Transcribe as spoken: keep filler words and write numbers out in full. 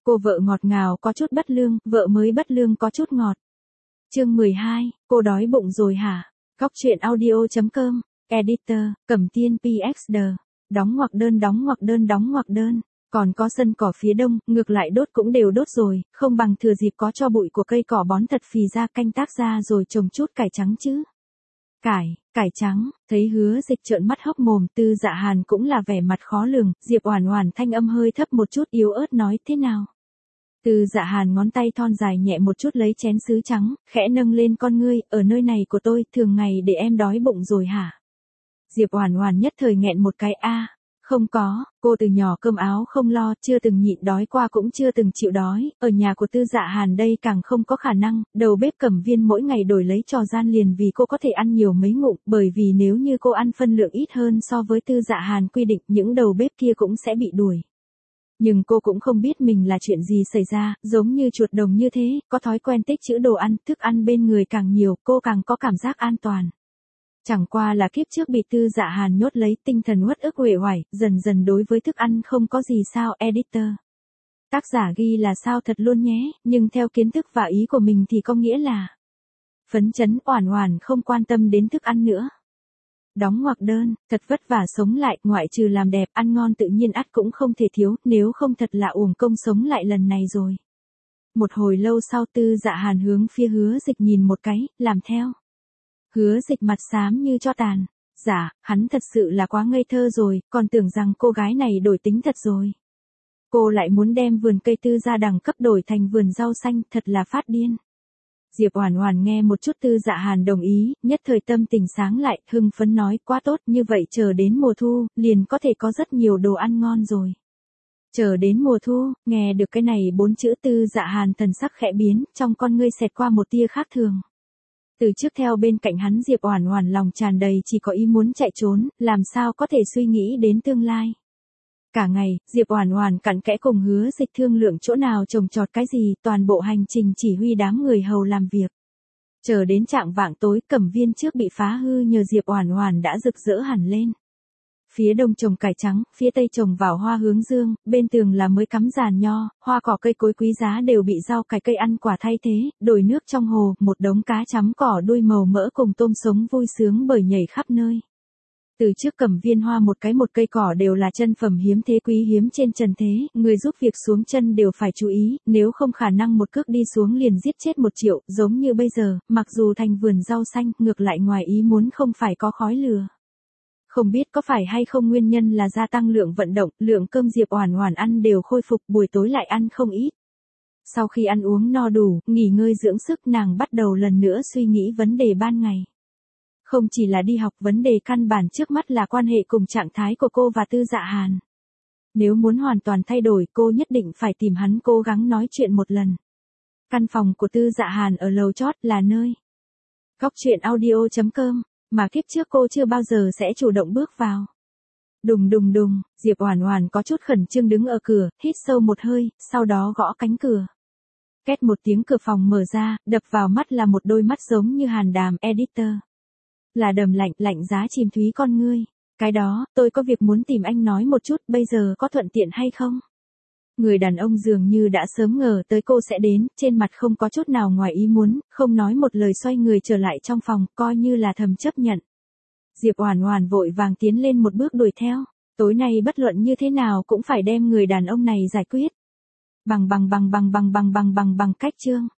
Cô vợ ngọt ngào có chút bất lương, vợ mới bất lương có chút ngọt. Chương mười hai, cô đói bụng rồi hả? Góc truyện audio chấm com, editor, Cẩm Tiên pê ích đê, đóng ngoặc đơn đóng ngoặc đơn đóng ngoặc đơn. Còn có sân cỏ phía đông, ngược lại đốt cũng đều đốt rồi, không bằng thừa dịp có cho bụi của cây cỏ bón thật phì ra canh tác ra rồi trồng chút cải trắng chứ. Cải, cải trắng, thấy Hứa Dịch trợn mắt hốc mồm, Tư Dạ Hàn cũng là vẻ mặt khó lường, Diệp Oản Oản thanh âm hơi thấp một chút yếu ớt nói thế nào. Tư Dạ Hàn ngón tay thon dài nhẹ một chút lấy chén sứ trắng, khẽ nâng lên con ngươi, ở nơi này của tôi, thường ngày để em đói bụng rồi hả? Diệp Oản Oản nhất thời nghẹn một cái a, không có, cô từ nhỏ cơm áo không lo, chưa từng nhịn đói qua cũng chưa từng chịu đói, ở nhà của Tư Dạ Hàn đây càng không có khả năng, đầu bếp Cẩm Viên mỗi ngày đổi lấy trò gian liền vì cô có thể ăn nhiều mấy ngụm, bởi vì nếu như cô ăn phân lượng ít hơn so với Tư Dạ Hàn quy định, những đầu bếp kia cũng sẽ bị đuổi. Nhưng cô cũng không biết mình là chuyện gì xảy ra, giống như chuột đồng như thế, có thói quen tích trữ đồ ăn, thức ăn bên người càng nhiều, cô càng có cảm giác an toàn. Chẳng qua là kiếp trước bị Tư Dạ Hàn nhốt lấy, tinh thần uất ức uể oải, dần dần đối với thức ăn không có gì sao. Editor. Tác giả ghi là sao thật luôn nhé, nhưng theo kiến thức và ý của mình thì có nghĩa là phấn chấn. Oản Oản không quan tâm đến thức ăn nữa. Đóng ngoặc đơn, thật vất vả sống lại, ngoại trừ làm đẹp, ăn ngon tự nhiên ắt cũng không thể thiếu, nếu không thật là uổng công sống lại lần này rồi. Một hồi lâu sau Tư Dạ Hàn hướng phía Hứa Dịch nhìn một cái, làm theo. Hứa Dịch mặt xám như tro tàn. Dạ, hắn thật sự là quá ngây thơ rồi, còn tưởng rằng cô gái này đổi tính thật rồi. Cô lại muốn đem vườn cây Tư gia đẳng cấp đổi thành vườn rau xanh, thật là phát điên. Diệp Oản Oản nghe một chút Tư Dạ Hàn đồng ý, nhất thời tâm tình sáng lại, hưng phấn nói quá tốt, như vậy chờ đến mùa thu, liền có thể có rất nhiều đồ ăn ngon rồi. Chờ đến mùa thu, nghe được cái này bốn chữ Tư Dạ Hàn thần sắc khẽ biến, trong con ngươi xẹt qua một tia khác thường. Từ trước theo bên cạnh hắn Diệp Oản Oản lòng tràn đầy chỉ có ý muốn chạy trốn, làm sao có thể suy nghĩ đến tương lai. Cả ngày, Diệp Oản Oản cặn kẽ cùng Hứa Dịch thương lượng chỗ nào trồng trọt cái gì, toàn bộ hành trình chỉ huy đám người hầu làm việc. Chờ đến chạng vạng tối, Cẩm Viên trước bị phá hư nhờ Diệp Oản Oản đã rực rỡ hẳn lên. Phía đông trồng cải trắng, phía tây trồng vào hoa hướng dương, bên tường là mới cắm giàn nho, hoa cỏ cây cối quý giá đều bị rau cải cây ăn quả thay thế, đồi nước trong hồ, một đống cá chấm cỏ đuôi màu mỡ cùng tôm sống vui sướng bởi nhảy khắp nơi. Từ trước Cẩm Viên hoa một cái một cây cỏ đều là chân phẩm hiếm thế quý hiếm trên trần thế, người giúp việc xuống chân đều phải chú ý, nếu không khả năng một cước đi xuống liền giết chết một triệu, giống như bây giờ, mặc dù thành vườn rau xanh, ngược lại ngoài ý muốn không phải có khói lửa. Không biết có phải hay không nguyên nhân là gia tăng lượng vận động, lượng cơm Diệp Oản Oản ăn đều khôi phục, buổi tối lại ăn không ít. Sau khi ăn uống no đủ, nghỉ ngơi dưỡng sức, nàng bắt đầu lần nữa suy nghĩ vấn đề ban ngày. Không chỉ là đi học, vấn đề căn bản trước mắt là quan hệ cùng trạng thái của cô và Tư Dạ Hàn. Nếu muốn hoàn toàn thay đổi, cô nhất định phải tìm hắn cố gắng nói chuyện một lần. Căn phòng của Tư Dạ Hàn ở lầu chót là nơi góc truyện audio chấm com, mà kiếp trước cô chưa bao giờ sẽ chủ động bước vào. Đùng đùng đùng, Diệp Oản Oản có chút khẩn trương đứng ở cửa, hít sâu một hơi, sau đó gõ cánh cửa. Két một tiếng cửa phòng mở ra, đập vào mắt là một đôi mắt giống như hàn đàm. Editor. Là đầm lạnh, lạnh giá chìm thúy con ngươi. Cái đó, tôi có việc muốn tìm anh nói một chút, bây giờ có thuận tiện hay không? Người đàn ông dường như đã sớm ngờ tới cô sẽ đến, trên mặt không có chút nào ngoài ý muốn, không nói một lời xoay người trở lại trong phòng, coi như là thầm chấp nhận. Diệp Oản Oản vội vàng tiến lên một bước đuổi theo, tối nay bất luận như thế nào cũng phải đem người đàn ông này giải quyết. Bằng bằng bằng bằng bằng bằng bằng bằng bằng cách chương.